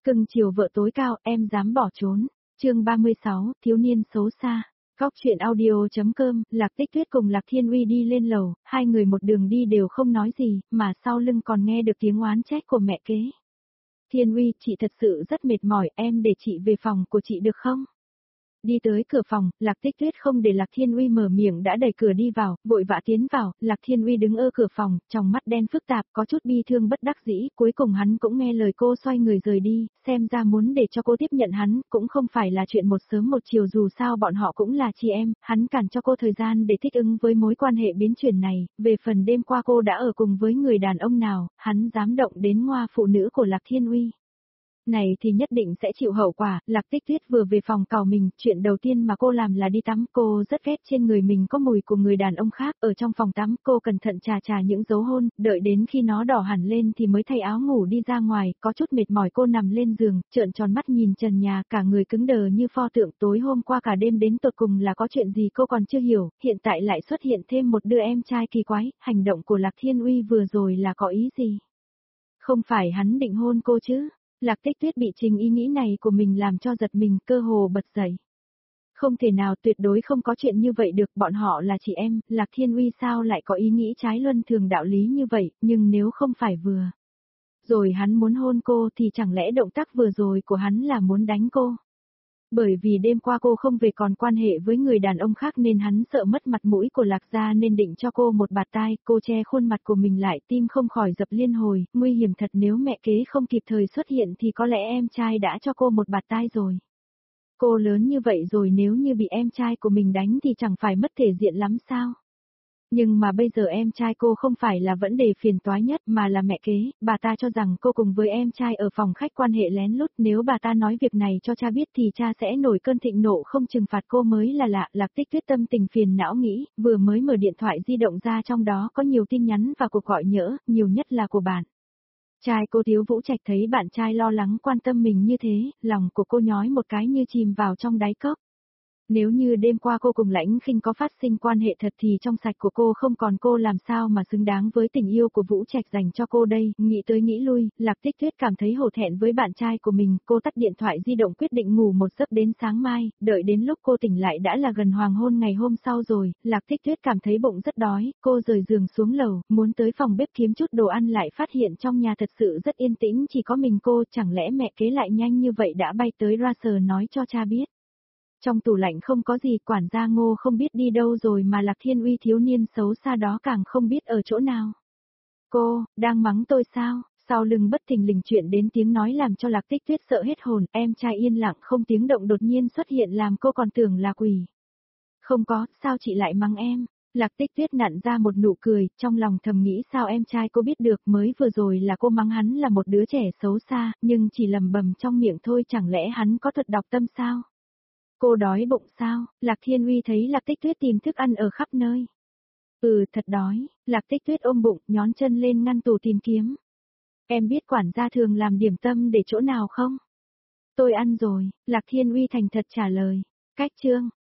Cưng chiều vợ tối cao, em dám bỏ trốn. Chương 36, thiếu niên xấu xa. Góc truyện audio.com, Lạc Tích Tuyết cùng Lạc Thiên Uy đi lên lầu, hai người một đường đi đều không nói gì, mà sau lưng còn nghe được tiếng oán trách của mẹ kế. Thiên Uy, chị thật sự rất mệt mỏi, em để chị về phòng của chị được không? Đi tới cửa phòng, Lạc Tích Tuyết không để Lạc Thiên Uy mở miệng đã đẩy cửa đi vào, vội vã tiến vào, Lạc Thiên Uy đứng ở cửa phòng, trong mắt đen phức tạp, có chút bi thương bất đắc dĩ, cuối cùng hắn cũng nghe lời cô xoay người rời đi, xem ra muốn để cho cô tiếp nhận hắn, cũng không phải là chuyện một sớm một chiều dù sao bọn họ cũng là chị em, hắn cản cho cô thời gian để thích ứng với mối quan hệ biến chuyển này, về phần đêm qua cô đã ở cùng với người đàn ông nào, hắn dám động đến ngoa phụ nữ của Lạc Thiên Uy. Này thì nhất định sẽ chịu hậu quả, Lạc Tích Tuyết vừa về phòng cào mình, chuyện đầu tiên mà cô làm là đi tắm, cô rất ghét trên người mình có mùi của người đàn ông khác, ở trong phòng tắm cô cẩn thận chà những dấu hôn, đợi đến khi nó đỏ hẳn lên thì mới thay áo ngủ đi ra ngoài, có chút mệt mỏi cô nằm lên giường, trợn tròn mắt nhìn trần nhà, cả người cứng đờ như pho tượng, tối hôm qua cả đêm đến tột cùng là có chuyện gì cô còn chưa hiểu, hiện tại lại xuất hiện thêm một đứa em trai kỳ quái, hành động của Lạc Thiên Uy vừa rồi là có ý gì? Không phải hắn định hôn cô chứ? Lạc Tích Tuyết bị trình ý nghĩ này của mình làm cho giật mình, cơ hồ bật dậy. Không thể nào, tuyệt đối không có chuyện như vậy được, bọn họ là chị em, Lạc Thiên Uy sao lại có ý nghĩ trái luân thường đạo lý như vậy, nhưng nếu không phải vừa rồi hắn muốn hôn cô thì chẳng lẽ động tác vừa rồi của hắn là muốn đánh cô? Bởi vì đêm qua cô không về còn quan hệ với người đàn ông khác nên hắn sợ mất mặt mũi của Lạc gia nên định cho cô một bạt tai, cô che khuôn mặt của mình lại, tim không khỏi dập liên hồi, nguy hiểm thật, nếu mẹ kế không kịp thời xuất hiện thì có lẽ em trai đã cho cô một bạt tai rồi. Cô lớn như vậy rồi, nếu như bị em trai của mình đánh thì chẳng phải mất thể diện lắm sao? Nhưng mà bây giờ em trai cô không phải là vấn đề phiền toái nhất mà là mẹ kế, bà ta cho rằng cô cùng với em trai ở phòng khách quan hệ lén lút, nếu bà ta nói việc này cho cha biết thì cha sẽ nổi cơn thịnh nộ không trừng phạt cô mới là lạ. Lạc Tích Tuyết tâm tình phiền não nghĩ, vừa mới mở điện thoại di động ra, trong đó có nhiều tin nhắn và cuộc gọi nhỡ, nhiều nhất là của bạn trai cô Tiếu Vũ Trạch. Thấy bạn trai lo lắng quan tâm mình như thế, lòng của cô nhói một cái như chìm vào trong đáy cốc. Nếu như đêm qua cô cùng Lãnh Khinh có phát sinh quan hệ thật thì trong sạch của cô không còn, cô làm sao mà xứng đáng với tình yêu của Vũ Trạch dành cho cô đây, nghĩ tới nghĩ lui, Lạc Tích Tuyết cảm thấy hổ thẹn với bạn trai của mình, cô tắt điện thoại di động quyết định ngủ một giấc đến sáng mai, đợi đến lúc cô tỉnh lại đã là gần hoàng hôn ngày hôm sau rồi, Lạc Tích Tuyết cảm thấy bụng rất đói, cô rời giường xuống lầu, muốn tới phòng bếp kiếm chút đồ ăn lại phát hiện trong nhà thật sự rất yên tĩnh, chỉ có mình cô, chẳng lẽ mẹ kế lại nhanh như vậy đã bay tới Racer nói cho cha biết. Trong tủ lạnh không có gì, quản gia Ngô không biết đi đâu rồi mà Lạc Thiên Uy thiếu niên xấu xa đó càng không biết ở chỗ nào. Cô, đang mắng tôi sao? Sau lưng bất thình lình chuyện đến tiếng nói làm cho Lạc Tích Tuyết sợ hết hồn, em trai yên lặng không tiếng động đột nhiên xuất hiện làm cô còn tưởng là quỷ. Không có, sao chị lại mắng em? Lạc Tích Tuyết nặn ra một nụ cười, trong lòng thầm nghĩ sao em trai cô biết được, mới vừa rồi là cô mắng hắn là một đứa trẻ xấu xa, nhưng chỉ lầm bầm trong miệng thôi, chẳng lẽ hắn có thuật đọc tâm sao? Cô đói bụng sao? Lạc Thiên Uy thấy Lạc Tích Tuyết tìm thức ăn ở khắp nơi. Thật đói. Lạc Tích Tuyết ôm bụng, nhón chân lên ngăn tủ tìm kiếm. Em biết quản gia thường làm điểm tâm để chỗ nào không? Tôi ăn rồi, Lạc Thiên Uy thành thật trả lời. Cách chương.